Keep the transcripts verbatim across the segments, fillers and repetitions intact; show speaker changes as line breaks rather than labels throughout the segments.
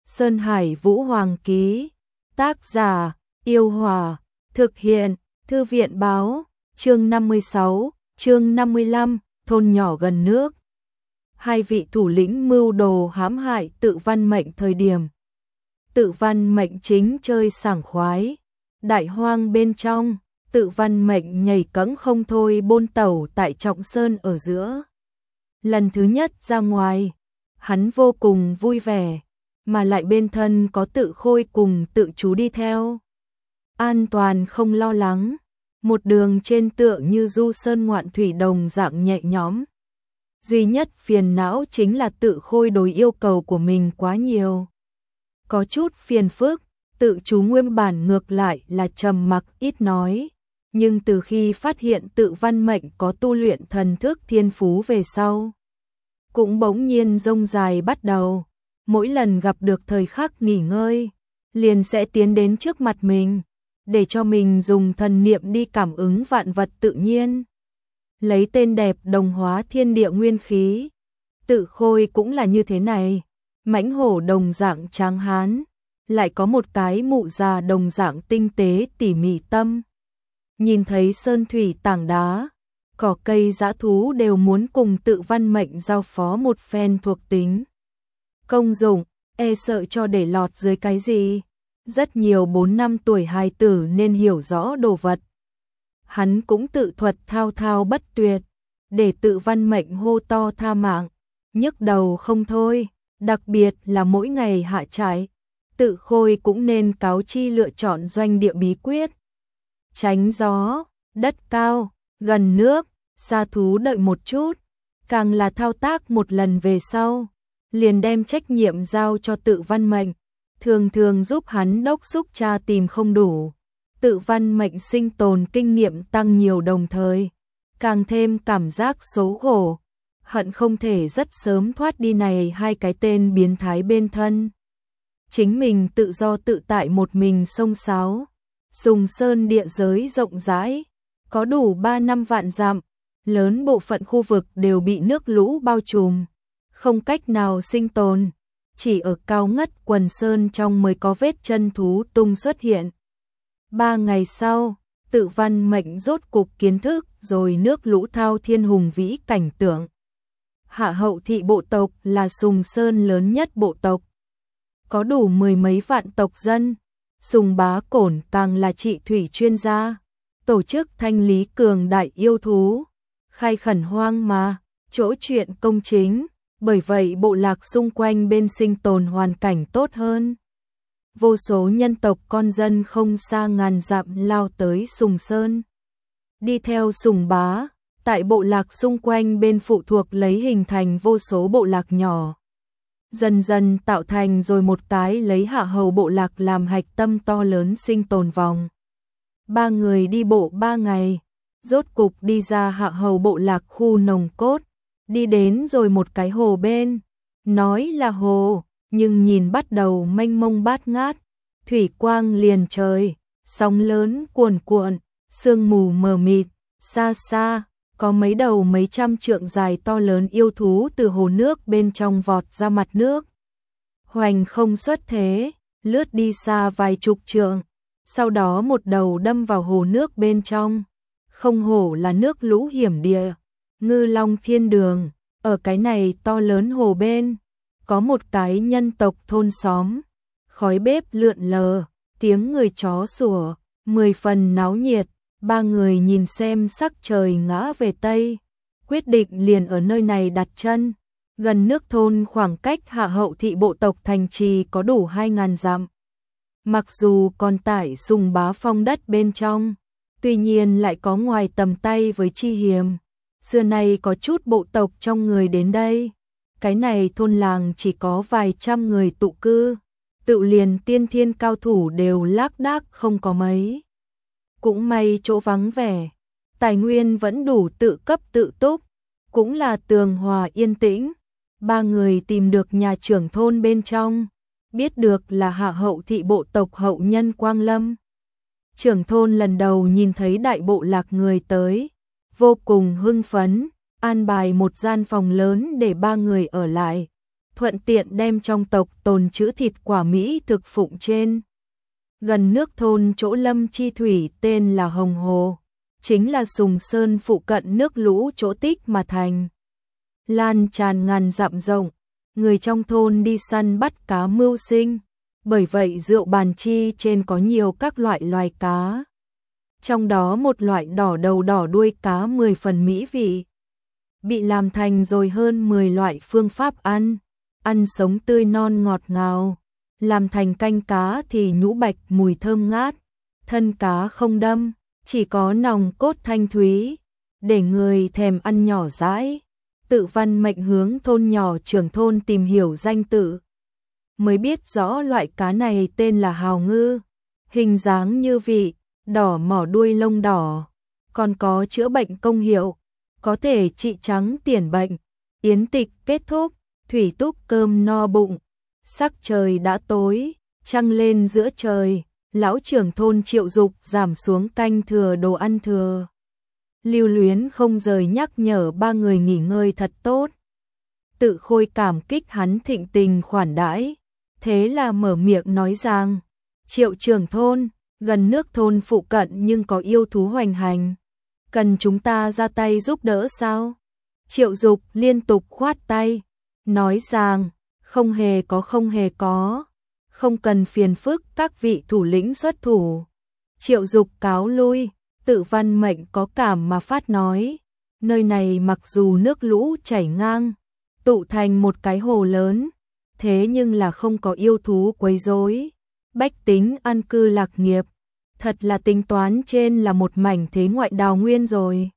Sơn Hải Vũ Hoàng ký. Tác giả: Yêu Hòa. Thực hiện: Thư viện báo. Chương năm mươi sáu, chương năm mươi lăm, thôn nhỏ gần nước. Hai vị thủ lĩnh mưu đồ hãm hại Tự Văn Mệnh thời điểm. Tự Văn Mệnh chính chơi sảng khoái. Đại hoang bên trong, Tự Văn Mệnh nhảy cẫng không thôi bôn tẩu tại Trọng Sơn ở giữa. Lần thứ nhất ra ngoài, hắn vô cùng vui vẻ, mà lại bên thân có Tự Khôi cùng Tự Chú đi theo. An toàn không lo lắng, một đường trên tựa như du sơn ngoạn thủy đồng dạng nhẹ nhõm. Duy nhất phiền não chính là Tự Khôi đối yêu cầu của mình quá nhiều. Có chút phiền phức, Tự Chú nguyên bản ngược lại là trầm mặc ít nói, nhưng từ khi phát hiện Tự Văn Mệnh có tu luyện thần thức thiên phú về sau, cũng bỗng nhiên rông dài bắt đầu. Mỗi lần gặp được thời khắc nghỉ ngơi, liền sẽ tiến đến trước mặt mình, để cho mình dùng thần niệm đi cảm ứng vạn vật tự nhiên. Lấy tên đẹp đồng hóa thiên địa nguyên khí. Tự Khôi cũng là như thế này, mãnh hổ đồng dạng tráng hán, lại có một cái mụ già đồng dạng tinh tế tỉ mỉ tâm. Nhìn thấy sơn thủy tảng đá, cỏ cây dã thú đều muốn cùng Tự Văn Mệnh giao phó một phen thuộc tính. Công dụng, e sợ cho để lọt dưới cái gì. Rất nhiều bốn năm tuổi hài tử nên hiểu rõ đồ vật. Hắn cũng tự thuật thao thao bất tuyệt, để Tự Văn Mệnh hô to tha mạng, nhức đầu không thôi, đặc biệt là mỗi ngày hạ trại. Tự Khôi cũng nên cáo chi lựa chọn doanh địa bí quyết. Tránh gió, đất cao, gần nước, xa thú đợi một chút, càng là thao tác một lần về sau, liền đem trách nhiệm giao cho Tự Văn Mệnh, thường thường giúp hắn đốc xúc tra tìm không đủ. Tự Văn Mệnh sinh tồn kinh nghiệm tăng nhiều đồng thời, càng thêm cảm giác xấu hổ, hận không thể rất sớm thoát đi này hai cái tên biến thái bên thân. Chính mình tự do tự tại một mình sông sáo, Sùng Sơn địa giới rộng rãi, có đủ ba năm vạn dặm, lớn bộ phận khu vực đều bị nước lũ bao trùm, không cách nào sinh tồn, chỉ ở cao ngất quần sơn trong mới có vết chân thú tung xuất hiện. Ba ngày sau, Tự Văn Mệnh rốt cục kiến thức rồi nước lũ thao thiên hùng vĩ cảnh tượng. Hạ Hậu thị bộ tộc là Sùng Sơn lớn nhất bộ tộc, có đủ mười mấy vạn tộc dân. Sùng Bá Cổn càng là trị thủy chuyên gia, tổ chức thanh lý cường đại yêu thú, khai khẩn hoang mà, chỗ chuyện công chính, bởi vậy bộ lạc xung quanh bên sinh tồn hoàn cảnh tốt hơn. Vô số nhân tộc con dân không xa ngàn dặm lao tới Sùng Sơn. Đi theo Sùng Bá, tại bộ lạc xung quanh bên phụ thuộc lấy hình thành vô số bộ lạc nhỏ. Dần dần tạo thành rồi một cái lấy Hạ Hầu bộ lạc làm hạch tâm to lớn sinh tồn vòng. Ba người đi bộ ba ngày, rốt cục đi ra Hạ Hầu bộ lạc khu nồng cốt, đi đến rồi một cái hồ bên. Nói là hồ, nhưng nhìn bắt đầu mênh mông bát ngát, thủy quang liền trời, sóng lớn cuồn cuộn, sương mù mờ mịt, xa xa, có mấy đầu mấy trăm trượng dài to lớn yêu thú từ hồ nước bên trong vọt ra mặt nước. Hoành không xuất thế, lướt đi xa vài chục trượng, sau đó một đầu đâm vào hồ nước bên trong. Không hổ là nước lũ hiểm địa, ngư long thiên đường, ở cái này to lớn hồ bên, có một cái nhân tộc thôn xóm, khói bếp lượn lờ, tiếng người chó sủa, mười phần náo nhiệt. Ba người nhìn xem sắc trời ngã về Tây, quyết định liền ở nơi này đặt chân. Gần nước thôn khoảng cách Hạ Hậu thị bộ tộc thành trì có đủ hai ngàn dặm. Mặc dù còn tải Sùng Bá phong đất bên trong, tuy nhiên lại có ngoài tầm tay với chi hiềm. Xưa nay có chút bộ tộc trong người đến đây. Cái này thôn làng chỉ có vài trăm người tụ cư, tự liền tiên thiên cao thủ đều lác đác không có mấy. Cũng may chỗ vắng vẻ, tài nguyên vẫn đủ tự cấp tự túc, cũng là tường hòa yên tĩnh. Ba người tìm được nhà trưởng thôn bên trong, biết được là Hạ Hậu thị bộ tộc hậu nhân Quang Lâm. Trưởng thôn lần đầu nhìn thấy đại bộ lạc người tới, vô cùng hưng phấn, an bài một gian phòng lớn để ba người ở lại, thuận tiện đem trong tộc tồn trữ thịt quả mỹ thực phụng trên. Gần nước thôn chỗ Lâm Chi Thủy tên là Hồng Hồ, chính là Sùng Sơn phụ cận nước lũ chỗ tích mà thành. Lan tràn ngàn dặm rộng, người trong thôn đi săn bắt cá mưu sinh, bởi vậy rượu bàn chi trên có nhiều các loại loài cá. Trong đó một loại đỏ đầu đỏ đuôi cá mười phần mỹ vị, bị làm thành rồi hơn mười loại phương pháp ăn, ăn sống tươi non ngọt ngào, làm thành canh cá thì nhũ bạch mùi thơm ngát, thân cá không đâm, chỉ có nòng cốt thanh thúy, để người thèm ăn nhỏ dãi. Tự Văn Mệnh hướng thôn nhỏ trưởng thôn tìm hiểu danh tự, mới biết rõ loại cá này tên là hào ngư, hình dáng như vị, đỏ mỏ đuôi lông đỏ, còn có chữa bệnh công hiệu, có thể trị trắng tiền bệnh. Yến tịch kết thúc, Thủy Túc cơm no bụng, sắc trời đã tối, trăng lên giữa trời, lão trưởng thôn Triệu Dục giảm xuống canh thừa đồ ăn thừa. Lưu Luyến không rời nhắc nhở ba người nghỉ ngơi thật tốt. Tự Khôi cảm kích hắn thịnh tình khoản đãi, thế là mở miệng nói rằng, Triệu trưởng thôn, gần nước thôn phụ cận nhưng có yêu thú hoành hành, cần chúng ta ra tay giúp đỡ sao? Triệu Dục liên tục khoát tay, nói rằng, không hề có không hề có, không cần phiền phức các vị thủ lĩnh xuất thủ. Triệu Dục cáo lui. Tự Văn Mệnh có cảm mà phát nói, nơi này mặc dù nước lũ chảy ngang, tụ thành một cái hồ lớn, thế nhưng là không có yêu thú quấy rối, bách tính an cư lạc nghiệp, thật là tính toán trên là một mảnh thế ngoại đào nguyên rồi.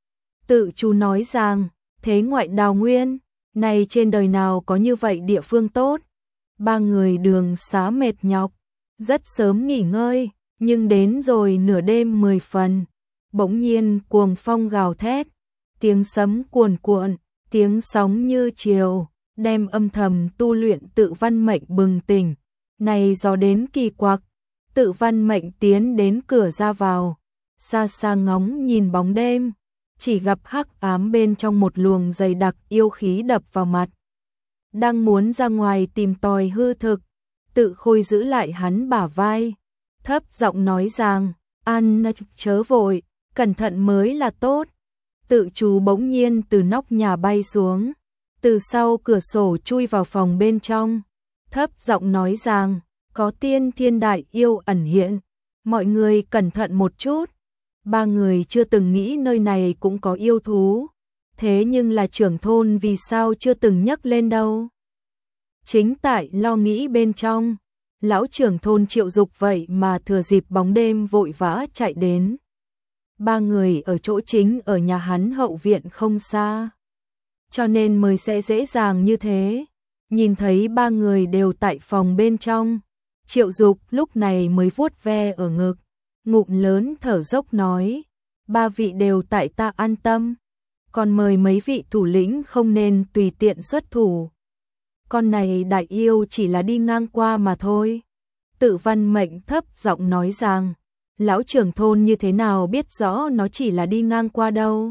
Tự chú nói rằng, thế ngoại đào nguyên, này trên đời nào có như vậy địa phương tốt. Ba người đường xá mệt nhọc, rất sớm nghỉ ngơi. Nhưng đến rồi nửa đêm mười phần, bỗng nhiên cuồng phong gào thét, tiếng sấm cuồn cuộn, tiếng sóng như triều, đem âm thầm tu luyện Tự Văn Mệnh bừng tỉnh. Này gió đến kỳ quặc, Tự Văn Mệnh tiến đến cửa ra vào, xa xa ngóng nhìn bóng đêm, chỉ gặp hắc ám bên trong một luồng dày đặc yêu khí đập vào mặt. Đang muốn ra ngoài tìm tòi hư thực, Tự Khôi giữ lại hắn bả vai, thấp giọng nói rằng, ăn chớ vội, cẩn thận mới là tốt. Tự chú bỗng nhiên từ nóc nhà bay xuống, từ sau cửa sổ chui vào phòng bên trong, thấp giọng nói rằng, có tiên thiên đại yêu ẩn hiện, mọi người cẩn thận một chút. Ba người chưa từng nghĩ nơi này cũng có yêu thú, thế nhưng là trưởng thôn vì sao chưa từng nhắc lên đâu. Chính tại lo nghĩ bên trong, lão trưởng thôn Triệu Dục vậy mà thừa dịp bóng đêm vội vã chạy đến. Ba người ở chỗ chính ở nhà hắn hậu viện không xa, cho nên mới sẽ dễ dàng như thế. Nhìn thấy ba người đều tại phòng bên trong, Triệu Dục lúc này mới vuốt ve ở ngực, ngụm lớn thở dốc nói, ba vị đều tại ta an tâm, còn mời mấy vị thủ lĩnh không nên tùy tiện xuất thủ. Con này đại yêu chỉ là đi ngang qua mà thôi. Tự Văn Mệnh thấp giọng nói rằng, lão trưởng thôn như thế nào biết rõ nó chỉ là đi ngang qua đâu.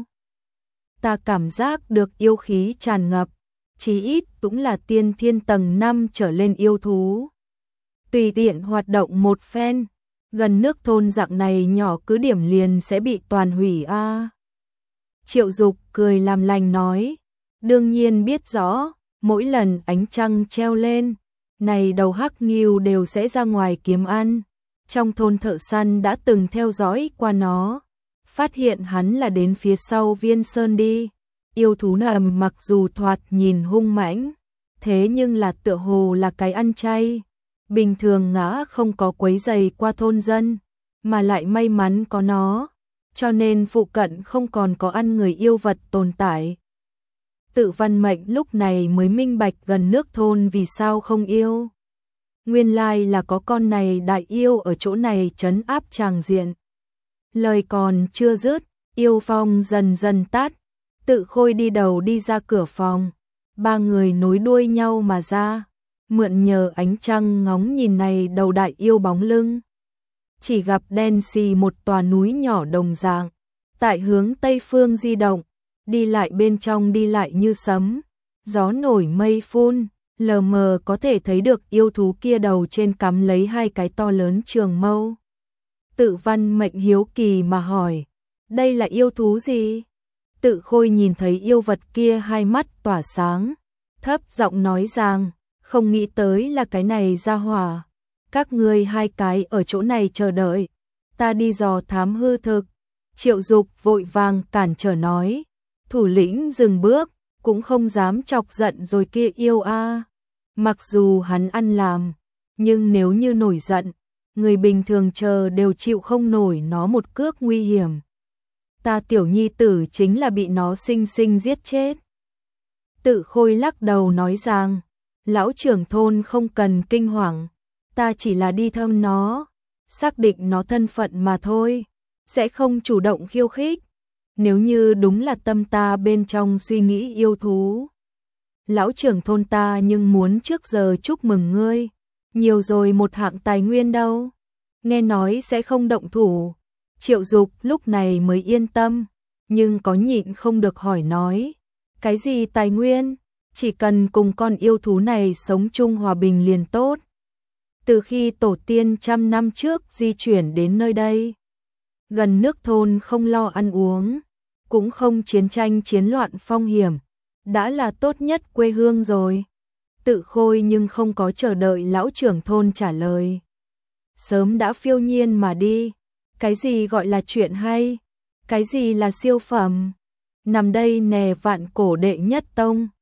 Ta cảm giác được yêu khí tràn ngập, chí ít cũng là tiên thiên tầng năm trở lên yêu thú. Tùy tiện hoạt động một phen, gần nước thôn dạng này nhỏ cứ điểm liền sẽ bị toàn hủy a. À. Triệu Dục cười làm lành nói, đương nhiên biết rõ, mỗi lần ánh trăng treo lên, này đầu hắc nghiêu đều sẽ ra ngoài kiếm ăn. Trong thôn thợ săn đã từng theo dõi qua nó, phát hiện hắn là đến phía sau viên sơn đi. Yêu thú nầm mặc dù thoạt nhìn hung mãnh, thế nhưng là tựa hồ là cái ăn chay. Bình thường ngã không có quấy rầy qua thôn dân, mà lại may mắn có nó, cho nên phụ cận không còn có ăn người yêu vật tồn tại. Tự Văn Mệnh lúc này mới minh bạch gần nước thôn vì sao không yêu. Nguyên lai là có con này đại yêu ở chỗ này trấn áp tràng diện. Lời còn chưa dứt, yêu phong dần dần tắt, Tự Khôi đi đầu đi ra cửa phòng, ba người nối đuôi nhau mà ra, mượn nhờ ánh trăng ngóng nhìn này đầu đại yêu bóng lưng. Chỉ gặp đen xì một tòa núi nhỏ đồng dạng, tại hướng tây phương di động, đi lại bên trong đi lại như sấm, gió nổi mây phun, lờ mờ có thể thấy được yêu thú kia đầu trên cắm lấy hai cái to lớn trường mâu. Tự Văn Mệnh hiếu kỳ mà hỏi, đây là yêu thú gì? Tự Khôi nhìn thấy yêu vật kia hai mắt tỏa sáng, thấp giọng nói rằng, không nghĩ tới là cái này ra hỏa. Các ngươi hai cái ở chỗ này chờ đợi, ta đi dò thám hư thực. Triệu Dục vội vàng cản trở nói, thủ lĩnh dừng bước, cũng không dám chọc giận rồi kia yêu a. Mặc dù hắn ăn làm, nhưng nếu như nổi giận, người bình thường chờ đều chịu không nổi nó một cước nguy hiểm. Ta tiểu nhi tử chính là bị nó sinh sinh giết chết. Tự Khôi lắc đầu nói rằng, lão trưởng thôn không cần kinh hoàng, ta chỉ là đi thăm nó, xác định nó thân phận mà thôi, sẽ không chủ động khiêu khích. Nếu như đúng là tâm ta bên trong suy nghĩ yêu thú, lão trưởng thôn ta nhưng muốn trước giờ chúc mừng ngươi, nhiều rồi một hạng tài nguyên đâu, nghe nói sẽ không động thủ. Triệu Dục lúc này mới yên tâm, nhưng có nhịn không được hỏi nói, cái gì tài nguyên, chỉ cần cùng con yêu thú này sống chung hòa bình liền tốt. Từ khi tổ tiên trăm năm trước di chuyển đến nơi đây, gần nước thôn không lo ăn uống, cũng không chiến tranh chiến loạn phong hiểm, đã là tốt nhất quê hương rồi. Tự Khôi nhưng không có chờ đợi lão trưởng thôn trả lời, sớm đã phiêu nhiên mà đi. Cái gì gọi là chuyện hay, cái gì là siêu phẩm, nằm đây nè vạn cổ đệ nhất tông,